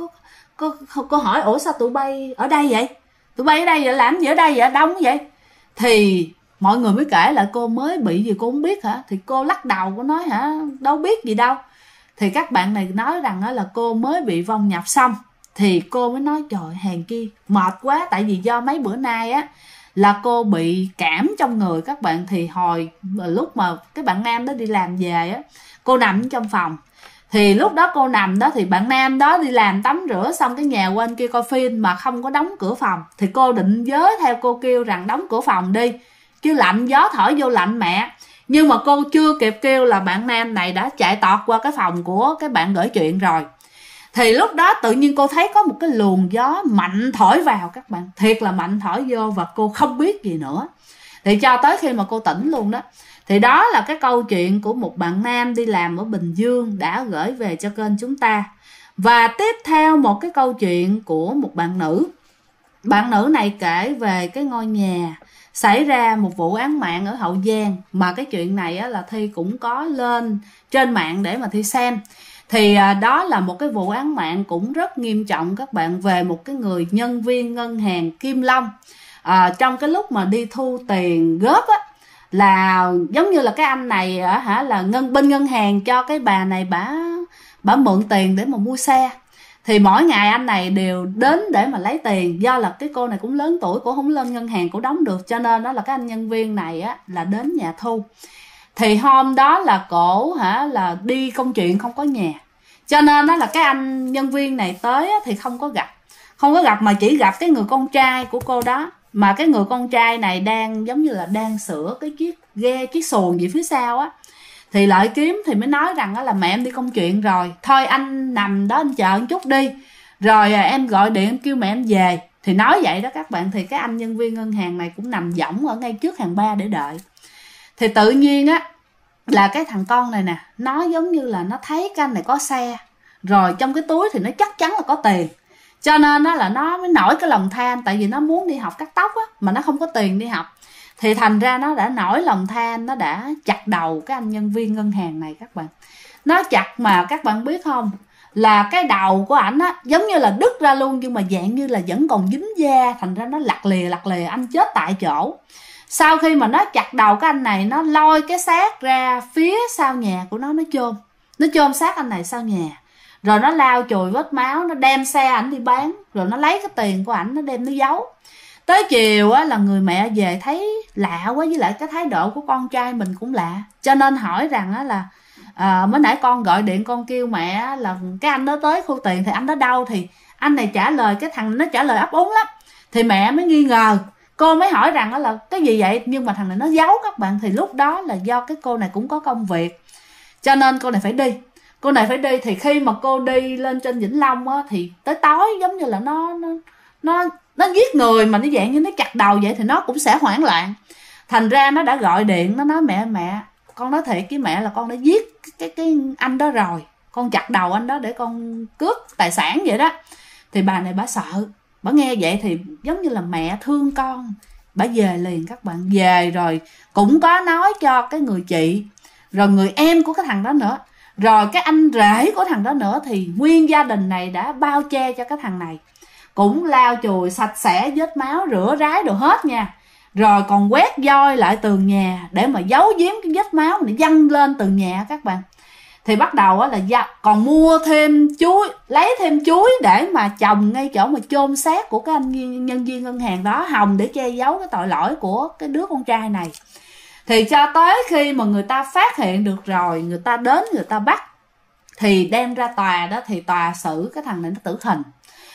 cô hỏi ủa sao tụi bay ở đây vậy, làm gì ở đây vậy, đông vậy. Thì mọi người mới kể lại cô mới bị gì cô không biết hả. Thì cô lắc đầu, cô nói đâu biết gì đâu. Thì các bạn này nói rằng là cô mới bị vong nhập xong. Thì cô mới nói trời, hèn chi mệt quá, tại vì do mấy bữa nay là cô bị cảm trong người các bạn. Thì hồi lúc mà cái bạn nam đó đi làm về cô nằm trong phòng. Thì lúc đó cô nằm đó thì bạn nam đó đi làm tắm rửa xong cái nhà quên kia coi phim mà không có đóng cửa phòng. Thì cô định giới theo cô kêu rằng đóng cửa phòng đi, chứ lạnh gió thổi vô lạnh mẹ. Nhưng mà cô chưa kịp kêu là bạn nam này đã chạy tọt qua cái phòng của cái bạn gửi chuyện rồi. Thì lúc đó tự nhiên cô thấy có một cái luồng gió mạnh thổi vào các bạn, thiệt là mạnh thổi vô, và cô không biết gì nữa. Thì cho tới khi mà cô tỉnh luôn đó. Thì đó là cái câu chuyện của một bạn nam đi làm ở Bình Dương đã gửi về cho kênh chúng ta. Và tiếp theo một cái câu chuyện của một bạn nữ. Bạn nữ này kể về cái ngôi nhà xảy ra một vụ án mạng ở Hậu Giang. Mà cái chuyện này là Thi cũng có lên trên mạng để mà Thi xem. Thì đó là một cái vụ án mạng cũng rất nghiêm trọng các bạn, về một cái người nhân viên ngân hàng Kim Long. Trong cái lúc mà đi thu tiền góp là giống như là cái anh này là bên ngân hàng cho cái bà này bả mượn tiền để mà mua xe. Thì mỗi ngày anh này đều đến để mà lấy tiền. Do là cái cô này cũng lớn tuổi, cô không lên ngân hàng cô đóng được, cho nên đó là cái anh nhân viên này là đến nhà thu. Thì hôm đó là cổ là đi công chuyện không có nhà, cho nên đó là cái anh nhân viên này tới thì không có gặp mà chỉ gặp cái người con trai của cô đó. Mà cái người con trai này đang giống như là đang sửa cái chiếc xuồng gì phía sau Thì Lợi Kiếm thì mới nói rằng là mẹ em đi công chuyện rồi, thôi anh nằm đó anh chờ một chút đi, rồi em gọi điện em kêu mẹ em về. Thì nói vậy đó các bạn. Thì cái anh nhân viên ngân hàng này cũng nằm võng ở ngay trước hàng ba để đợi. Thì tự nhiên là cái thằng con này nè, nó giống như là nó thấy cái anh này có xe, rồi trong cái túi thì nó chắc chắn là có tiền, cho nên đó là nó mới nổi cái lòng tham. Tại vì nó muốn đi học cắt tóc á, mà nó không có tiền đi học, thì thành ra nó đã nổi lòng tham, nó đã chặt đầu cái anh nhân viên ngân hàng này các bạn. Nó chặt mà các bạn biết không, là cái đầu của ảnh á giống như là đứt ra luôn, nhưng mà dạng như là vẫn còn dính da, thành ra nó lặt lìa, anh chết tại chỗ. Sau khi mà nó chặt đầu cái anh này, nó lôi cái xác ra phía sau nhà của nó chôn xác anh này sau nhà, rồi nó lau chùi vết máu, nó đem xe ảnh đi bán, rồi nó lấy cái tiền của ảnh nó đem nó giấu. Tới chiều á là người mẹ về thấy lạ quá, với lại cái thái độ của con trai mình cũng lạ, cho nên hỏi rằng á là mới nãy con gọi điện con kêu mẹ là cái anh đó tới khu tiền thì anh đó đâu, thì anh này trả lời, cái thằng nó trả lời ấp úng lắm, thì mẹ mới nghi ngờ. Cô mới hỏi rằng đó là cái gì vậy, nhưng mà thằng này nó giấu các bạn. Thì lúc đó là do cái cô này cũng có công việc, cho nên cô này phải đi. Thì khi mà cô đi lên trên Vĩnh Long á, thì tới tối giống như là nó giết người, mà nó dạng như nó chặt đầu vậy, thì nó cũng sẽ hoảng loạn. Thành ra nó đã gọi điện, nó nói mẹ con nói thiệt với mẹ là con đã giết cái anh đó rồi, con chặt đầu anh đó để con cướp tài sản vậy đó. Thì bà này bà sợ, bà nghe vậy thì giống như là mẹ thương con, bà về liền các bạn. Về rồi cũng có nói cho cái người chị, rồi người em của cái thằng đó nữa, rồi cái anh rể của thằng đó nữa, thì nguyên gia đình này đã bao che cho cái thằng này, cũng lau chùi sạch sẽ vết máu, rửa rái đồ hết nha, rồi còn quét vôi lại tường nhà để mà giấu giếm cái vết máu để văng lên tường nhà các bạn. Thì bắt đầu là còn mua thêm chuối, lấy thêm chuối để mà trồng ngay chỗ mà chôn xác của cái anh nhân viên ngân hàng đó, hòng để che giấu cái tội lỗi của cái đứa con trai này. Thì cho tới khi mà người ta phát hiện được rồi, người ta đến người ta bắt, thì đem ra tòa đó, thì tòa xử cái thằng này nó tử hình.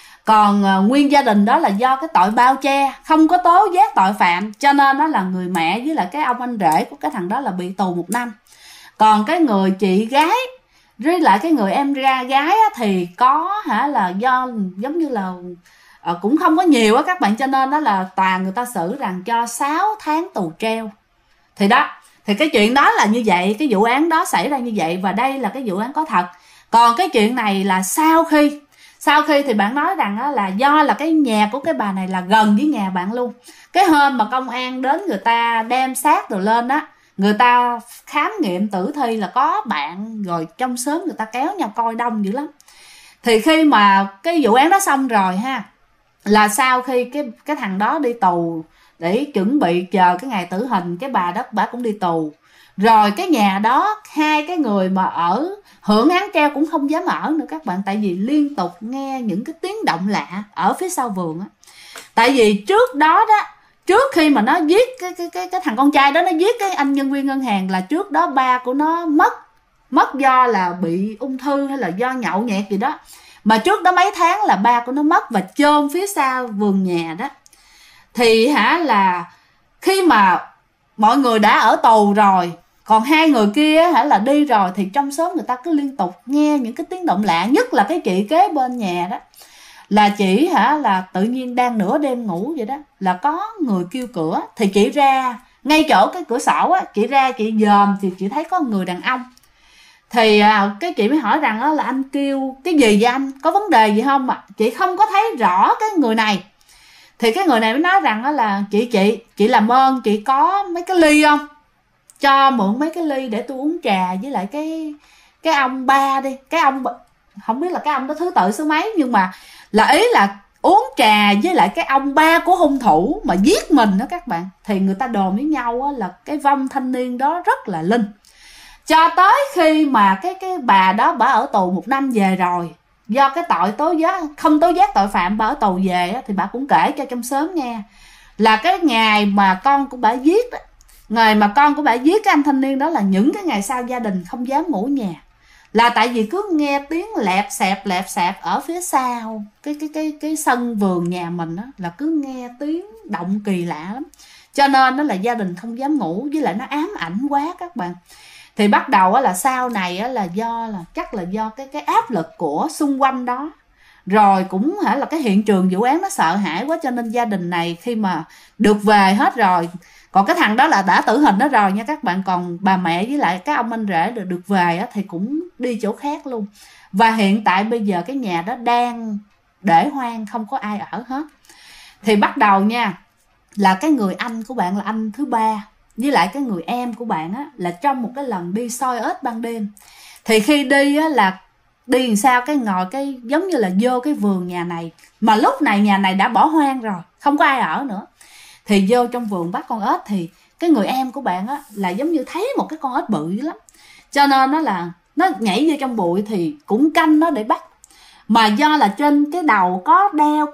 Còn nguyên gia đình đó là do cái tội bao che, không có tố giác tội phạm, cho nên đó là người mẹ với lại cái ông anh rể của cái thằng đó là bị tù 1 năm. Còn cái người chị gái với lại cái người em gái á, thì có là do giống như là cũng không có nhiều á các bạn, cho nên đó là tòa người ta xử rằng cho 6 tháng tù treo. Thì đó, thì cái chuyện đó là như vậy, cái vụ án đó xảy ra như vậy, và đây là cái vụ án có thật. Còn cái chuyện này là sau khi thì bạn nói rằng là do là cái nhà của cái bà này là gần với nhà bạn luôn. Cái hôm mà công an đến người ta đem xác rồi lên á, người ta khám nghiệm tử thi là có bạn, rồi trong xóm người ta kéo nhau coi đông dữ lắm. Thì khi mà cái vụ án đó xong rồi ha, là sau khi cái thằng đó đi tù để chuẩn bị chờ cái ngày tử hình, cái bà đó bà cũng đi tù. Rồi cái nhà đó, hai cái người mà ở hưởng án treo cũng không dám ở nữa các bạn, tại vì liên tục nghe những cái tiếng động lạ ở phía sau vườn á. Tại vì trước đó đó, trước khi mà nó giết cái thằng con trai đó, nó giết cái anh nhân viên ngân hàng, là trước đó ba của nó mất do là bị ung thư hay là do nhậu nhẹt gì đó, mà trước đó mấy tháng là ba của nó mất và chôn phía sau vườn nhà đó. Thì là khi mà mọi người đã ở tù rồi, còn hai người kia là đi rồi, thì trong xóm người ta cứ liên tục nghe những cái tiếng động lạ, nhất là cái chị kế bên nhà đó, là chị là tự nhiên đang nửa đêm ngủ vậy đó, là có người kêu cửa. Thì chị ra ngay chỗ cái cửa sổ á, chị ra chị dòm thì chị thấy có người đàn ông. Thì cái chị mới hỏi rằng là anh kêu cái gì vậy anh, có vấn đề gì không ạ? Chị không có thấy rõ cái người này. Thì cái người này mới nói rằng là chị làm ơn chị có mấy cái ly không, cho mượn mấy cái ly để tôi uống trà với lại cái ông ba đi. Cái ông không biết là cái ông đó thứ tự số mấy, nhưng mà là ý là uống trà với lại cái ông ba của hung thủ mà giết mình đó các bạn. Thì người ta đồn với nhau là cái vong thanh niên đó rất là linh. Cho tới khi mà cái bà đó bà ở tù 1 năm về rồi, do cái tội không tố giác tội phạm, bà ở tù về thì bà cũng kể cho trong xóm nghe là cái ngày mà con của bà giết đó, ngày mà con của bà giết cái anh thanh niên đó, là những cái ngày sau gia đình không dám ngủ nhà, là tại vì cứ nghe tiếng lẹp xẹp ở phía sau cái sân vườn nhà mình đó, là cứ nghe tiếng động kỳ lạ lắm, cho nên đó là gia đình không dám ngủ, với lại nó ám ảnh quá các bạn. Thì bắt đầu là sau này là do là chắc là do cái áp lực của xung quanh đó, rồi cũng là cái hiện trường vụ án nó sợ hãi quá, cho nên gia đình này khi mà được về hết rồi, Còn cái thằng đó là đã tử hình đó rồi nha các bạn. Còn bà mẹ với lại cái ông anh rể được về á, thì cũng đi chỗ khác luôn. Và hiện tại bây giờ cái nhà đó đang để hoang, không có ai ở hết. Thì bắt đầu nha, là cái người anh của bạn là anh thứ ba với lại cái người em của bạn á, là trong một cái lần đi soi ếch ban đêm. Thì khi đi á, là đi làm sao cái ngồi cái giống như là vô cái vườn nhà này, mà lúc này nhà này đã bỏ hoang rồi, không có ai ở nữa. Thì vô trong vườn bắt con ếch, thì cái người em của bạn á là giống như thấy một cái con ếch bự lắm, cho nên nó là nó nhảy vô trong bụi thì cũng canh nó để bắt. Mà do là trên cái đầu có đeo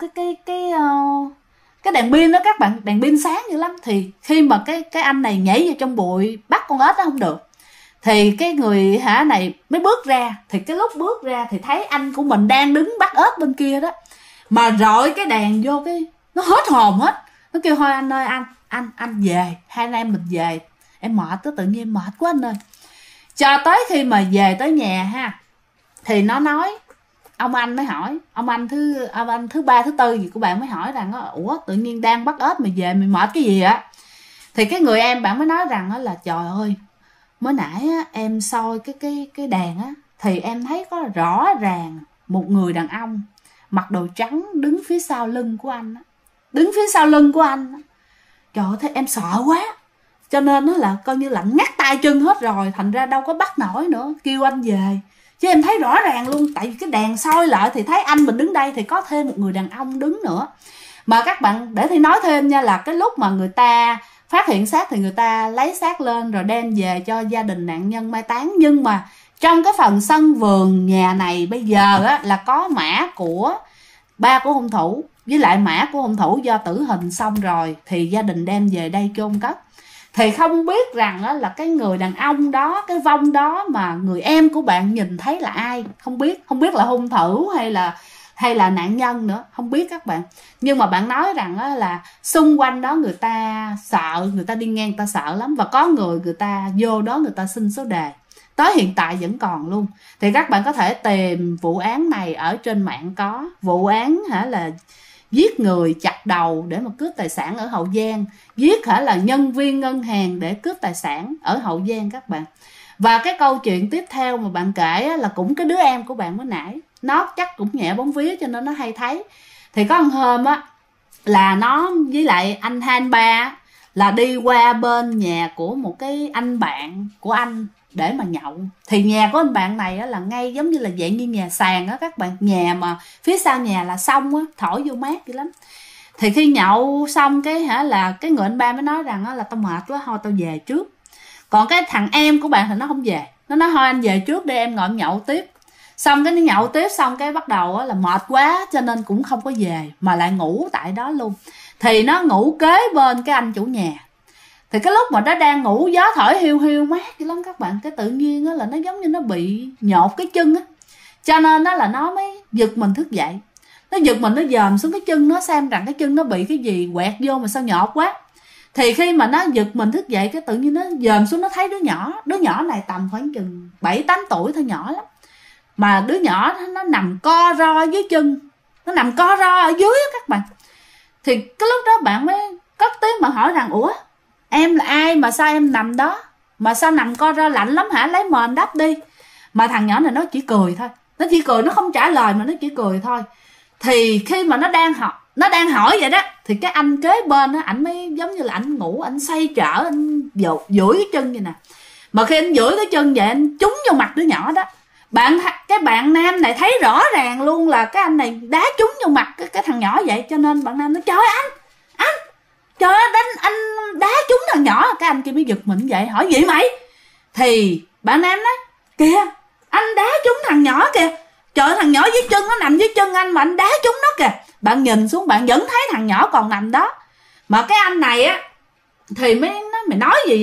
cái đèn pin đó các bạn, đèn pin sáng dữ lắm. Thì khi mà cái anh này nhảy vô trong bụi bắt con ếch đó không được, thì cái người này mới bước ra. Thì cái lúc bước ra thì thấy anh của mình đang đứng bắt ếch bên kia đó, mà rọi cái đèn vô cái nó hết hồn hết. Nó kêu thôi anh ơi, anh về, hai anh em mình về, em mệt đó, tự nhiên em mệt quá anh ơi. Cho tới khi mà về tới nhà ha, thì nó nói, ông anh mới hỏi, ông anh thứ ba thứ tư gì của bạn mới hỏi rằng ủa tự nhiên đang bắt ếch mày về mày mệt cái gì ạ? Thì cái người em bạn mới nói rằng là trời ơi, mới nãy á, em soi cái đèn á, thì em thấy có rõ ràng một người đàn ông mặc đồ trắng đứng phía sau lưng của anh á, đứng phía sau lưng của anh á. Trời ơi, thế em sợ quá, cho nên nó là coi như là ngắt tay chân hết rồi, thành ra đâu có bắt nổi nữa, kêu anh về. Chứ em thấy rõ ràng luôn, tại vì cái đèn soi lại thì thấy anh mình đứng đây, thì có thêm một người đàn ông đứng nữa. Mà các bạn để thì nói thêm nha, là cái lúc mà người ta phát hiện xác thì người ta lấy xác lên rồi đem về cho gia đình nạn nhân mai táng. Nhưng mà trong cái phần sân vườn nhà này bây giờ á, là có mã của ba của hung thủ với lại mã của hung thủ do tử hình xong rồi, thì gia đình đem về đây chôn cất. Thì không biết rằng á, là cái người đàn ông đó, cái vong đó mà người em của bạn nhìn thấy là ai, không biết là hung thủ hay là nạn nhân nữa, không biết các bạn. Nhưng mà bạn nói rằng á, là xung quanh đó người ta sợ, người ta đi ngang ta sợ lắm, và có người ta vô đó người ta xin số đề, tới hiện tại vẫn còn luôn. Thì các bạn có thể tìm vụ án này ở trên mạng, có vụ án là giết người chặt đầu để mà cướp tài sản ở Hậu Giang, giết là nhân viên ngân hàng để cướp tài sản ở Hậu Giang các bạn. Và cái câu chuyện tiếp theo mà bạn kể là cũng cái đứa em của bạn mới nãy, nó chắc cũng nhẹ bóng vía cho nên nó hay thấy. Thì có một hôm á, là nó với lại anh hai anh ba là đi qua bên nhà của một cái anh bạn của anh để mà nhậu. Thì nhà của anh bạn này á, là ngay giống như là dạng như nhà sàn á các bạn, nhà mà phía sau nhà là sông á, thổi vô mát vậy lắm. Thì khi nhậu xong cái là cái người anh ba mới nói rằng á, là tao mệt quá, thôi tao về trước. Còn cái thằng em của bạn thì nó không về, nó nói thôi anh về trước đi, em ngồi nhậu tiếp. Xong cái nó nhậu tiếp xong cái bắt đầu á, là mệt quá cho nên cũng không có về, mà lại ngủ tại đó luôn. Thì nó ngủ kế bên cái anh chủ nhà. Thì cái lúc mà nó đang ngủ, gió thổi hiu hiu mát vậy lắm các bạn, cái tự nhiên á, là nó giống như nó bị nhột cái chân á, cho nên đó là nó mới giật mình thức dậy. Nó giật mình, nó dòm xuống cái chân nó xem rằng cái chân nó bị cái gì quẹt vô mà sao nhột quá. Thì khi mà nó giật mình thức dậy, cái tự nhiên nó dòm xuống, nó thấy đứa nhỏ này tầm khoảng chừng 7-8 tuổi thôi, nhỏ lắm. Mà đứa nhỏ nó nằm co ro dưới chân, nó nằm co ro ở dưới á các bạn. Thì cái lúc đó bạn mới cất tiếng mà hỏi rằng ủa em là ai mà sao em nằm đó, mà sao nằm co ro, lạnh lắm hả, lấy mền đắp đi. Mà thằng nhỏ này nó chỉ cười thôi, nó chỉ cười, nó không trả lời mà nó chỉ cười thôi. Thì khi mà nó đang hỏi vậy đó, thì cái anh kế bên á, ảnh mới giống như là ảnh ngủ, ảnh xoay trở, anh duỗi cái chân vậy nè. Mà khi anh duỗi cái chân vậy, anh trúng vô mặt đứa nhỏ đó. Cái bạn nam này thấy rõ ràng luôn là cái anh này đá trúng vô mặt cái thằng nhỏ vậy, cho nên bạn nam nói trời ơi anh trời ơi anh đá trúng thằng nhỏ. Cái anh kia mới giật mình vậy, hỏi gì mày? Thì bạn nam nói kìa anh đá trúng thằng nhỏ kìa, trời ơi, thằng nhỏ dưới chân, nó nằm dưới chân anh mà anh đá trúng nó kìa. Bạn nhìn xuống bạn vẫn thấy thằng nhỏ còn nằm đó. Mà cái anh này á thì mới nói mày nói gì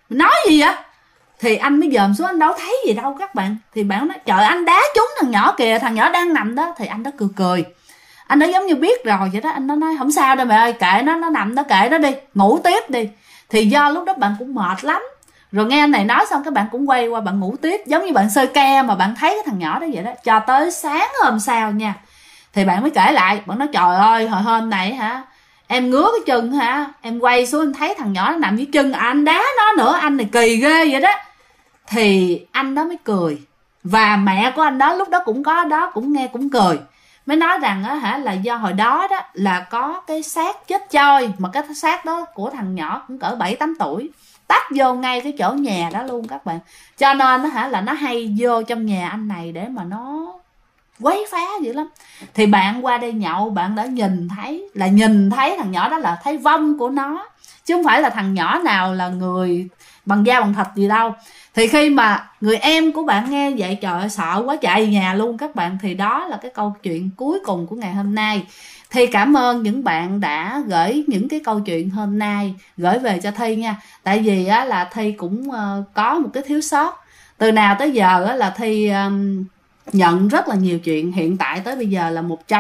vậy? Thì anh mới dòm xuống, anh đâu thấy gì đâu các bạn. Thì bạn nói trời anh đá trúng thằng nhỏ kìa, thằng nhỏ đang nằm đó. Thì anh đó cười, anh đó giống như biết rồi vậy đó. Anh đó nói không sao đâu mẹ ơi, kệ nó nằm đó, kệ nó đi, ngủ tiếp đi. Thì do lúc đó bạn cũng mệt lắm rồi, nghe anh này nói xong các bạn cũng quay qua bạn ngủ tiếp, giống như bạn sơi ke mà bạn thấy cái thằng nhỏ đó vậy đó. Cho tới sáng hôm sau nha, thì bạn mới kể lại, bạn nói trời ơi hồi hôm này hả, em ngứa cái chân hả, em quay xuống em thấy thằng nhỏ nó nằm dưới chân anh đá nó nữa, anh này kỳ ghê vậy đó. Thì anh đó mới cười, và mẹ của anh đó lúc đó cũng có đó, cũng nghe cũng cười, mới nói rằng á hả là do hồi đó đó là có cái xác chết trôi, mà cái xác đó của thằng nhỏ cũng cỡ 7-8 tuổi, tắt vô ngay cái chỗ nhà đó luôn các bạn. Cho nên nó hả là nó hay vô trong nhà anh này để mà nó quấy phá dữ lắm. Thì bạn qua đây nhậu, bạn đã nhìn thấy thằng nhỏ đó là thấy vong của nó, chứ không phải là thằng nhỏ nào là người bằng da bằng thịt gì đâu. Thì khi mà người em của bạn nghe vậy, trời ơi sợ quá chạy về nhà luôn các bạn. Thì đó là cái câu chuyện cuối cùng của ngày hôm nay. Thì cảm ơn những bạn đã gửi những cái câu chuyện hôm nay gửi về cho Thi nha. Tại vì á, là Thi cũng có một cái thiếu sót. Từ nào tới giờ á, là Thi nhận rất là nhiều chuyện. Hiện tại tới bây giờ là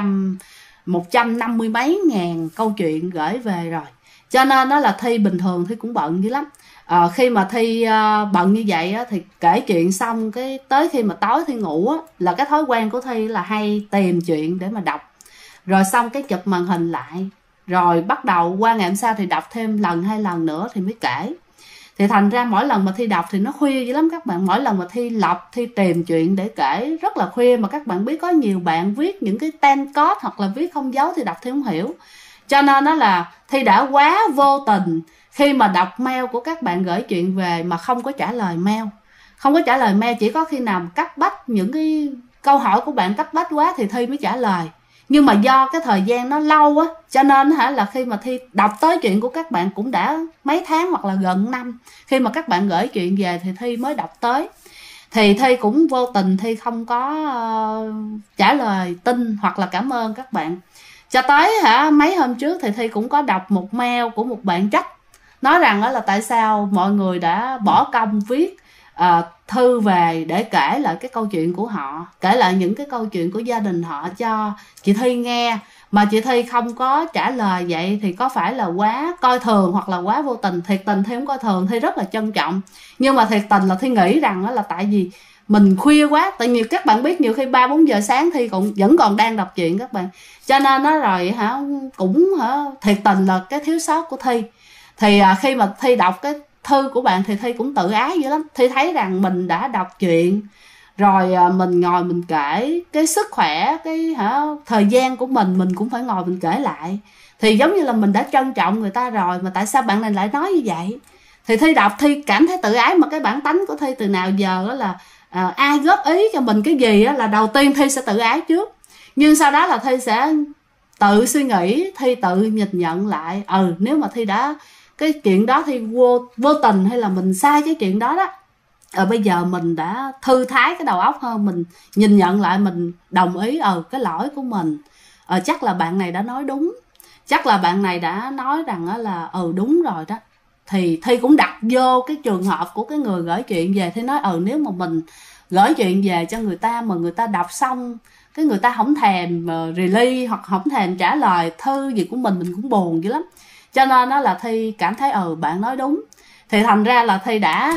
150 mấy ngàn câu chuyện gửi về rồi. Cho nên đó là Thi bình thường Thi cũng bận dữ lắm. Khi mà Thi bận như vậy á, thì kể chuyện xong cái tới khi mà tối Thi ngủ á, là cái thói quen của Thi là hay tìm chuyện để mà đọc, rồi xong cái chụp màn hình lại, rồi bắt đầu qua ngày hôm sau thì đọc thêm lần 2 lần nữa thì mới kể. Thì thành ra mỗi lần mà Thi đọc thì nó khuya dữ lắm các bạn. Mỗi lần mà Thi lọc, Thi tìm chuyện để kể rất là khuya. Mà các bạn biết có nhiều bạn viết những cái tên code hoặc là viết không dấu thì đọc Thi không hiểu. Cho nên đó là Thi đã quá vô tình khi mà đọc mail của các bạn gửi chuyện về mà không có trả lời mail. Không có trả lời mail, chỉ có khi nào cấp bách, những cái câu hỏi của bạn cấp bách quá thì Thi mới trả lời. Nhưng mà do cái thời gian nó lâu á, cho nên là khi mà Thi đọc tới chuyện của các bạn cũng đã mấy tháng hoặc là gần năm. Khi mà các bạn gửi chuyện về thì Thi mới đọc tới. Thì Thi cũng vô tình Thi không có trả lời tin hoặc là cảm ơn các bạn. Cho tới mấy hôm trước thì Thi cũng có đọc một mail của một bạn trách, nói rằng đó là tại sao mọi người đã bỏ công viết thư về để kể lại cái câu chuyện của họ, kể lại những cái câu chuyện của gia đình họ cho chị Thi nghe, mà chị Thi không có trả lời. Vậy thì có phải là quá coi thường hoặc là quá vô tình? Thiệt tình Thi không coi thường, Thi rất là trân trọng. Nhưng mà thiệt tình là Thi nghĩ rằng đó là tại vì mình khuya quá. Tại vì các bạn biết nhiều khi 3-4 giờ sáng Thi vẫn còn đang đọc chuyện các bạn. Cho nên nó rồi cũng thiệt tình là cái thiếu sót của Thi. Thì khi mà Thi đọc cái thư của bạn thì Thi cũng tự ái dữ lắm. Thi thấy rằng mình đã đọc chuyện rồi, mình ngồi mình kể cái sức khỏe, cái thời gian của mình cũng phải ngồi mình kể lại. Thì giống như là mình đã trân trọng người ta rồi, mà tại sao bạn này lại nói như vậy? Thì Thi đọc Thi cảm thấy tự ái. Mà cái bản tánh của Thi từ nào giờ đó là ai góp ý cho mình cái gì đó, là đầu tiên Thi sẽ tự ái trước. Nhưng sau đó là Thi sẽ tự suy nghĩ, Thi tự nhìn nhận lại, nếu mà Thi đã cái chuyện đó Thi vô tình hay là mình sai cái chuyện đó đó, bây giờ mình đã thư thái cái đầu óc hơn, mình nhìn nhận lại, mình đồng ý cái lỗi của mình, chắc là bạn này đã nói đúng, chắc là bạn này đã nói rằng là đúng rồi đó. Thì Thi cũng đặt vô cái trường hợp của cái người gửi chuyện về. Thi nói nếu mà mình gửi chuyện về cho người ta mà người ta đọc xong cái người ta không thèm release hoặc không thèm trả lời thư gì của mình cũng buồn dữ lắm. Cho nên đó là Thi cảm thấy bạn nói đúng. Thì thành ra là Thi đã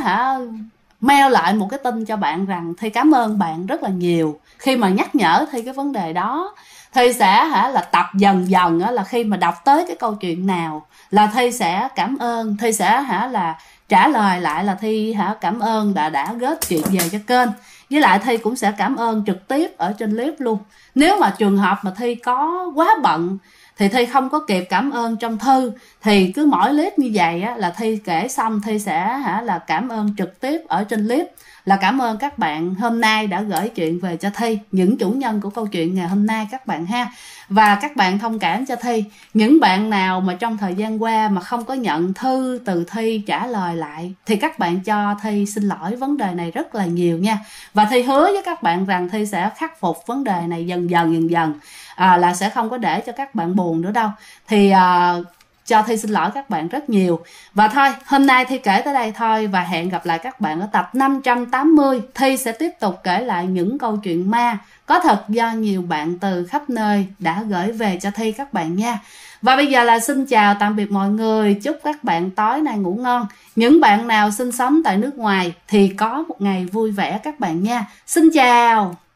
mail lại một cái tin cho bạn rằng Thi cảm ơn bạn rất là nhiều khi mà nhắc nhở Thi cái vấn đề đó. Thi sẽ là tập dần dần là khi mà đọc tới cái câu chuyện nào là Thi sẽ cảm ơn, Thi sẽ là trả lời lại là Thi cảm ơn đã góp chuyện về cho kênh. Với lại Thi cũng sẽ cảm ơn trực tiếp ở trên clip luôn. Nếu mà trường hợp mà Thi có quá bận thì Thi không có kịp cảm ơn trong thư, thì cứ mỗi clip như vậy là Thi kể xong Thi sẽ là cảm ơn trực tiếp ở trên clip, là cảm ơn các bạn hôm nay đã gửi chuyện về cho Thi, những chủ nhân của câu chuyện ngày hôm nay các bạn ha. Và các bạn thông cảm cho Thi, những bạn nào mà trong thời gian qua mà không có nhận thư từ Thi trả lời lại thì các bạn cho Thi xin lỗi vấn đề này rất là nhiều nha. Và Thi hứa với các bạn rằng Thi sẽ khắc phục vấn đề này dần dần, là sẽ không có để cho các bạn buồn nữa đâu. Thì cho Thi xin lỗi các bạn rất nhiều. Và thôi, hôm nay Thi kể tới đây thôi, và hẹn gặp lại các bạn ở tập 580. Thi sẽ tiếp tục kể lại những câu chuyện ma có thật do nhiều bạn từ khắp nơi đã gửi về cho Thi các bạn nha. Và bây giờ là xin chào tạm biệt mọi người, chúc các bạn tối nay ngủ ngon. Những bạn nào sinh sống tại nước ngoài thì có một ngày vui vẻ các bạn nha. Xin chào.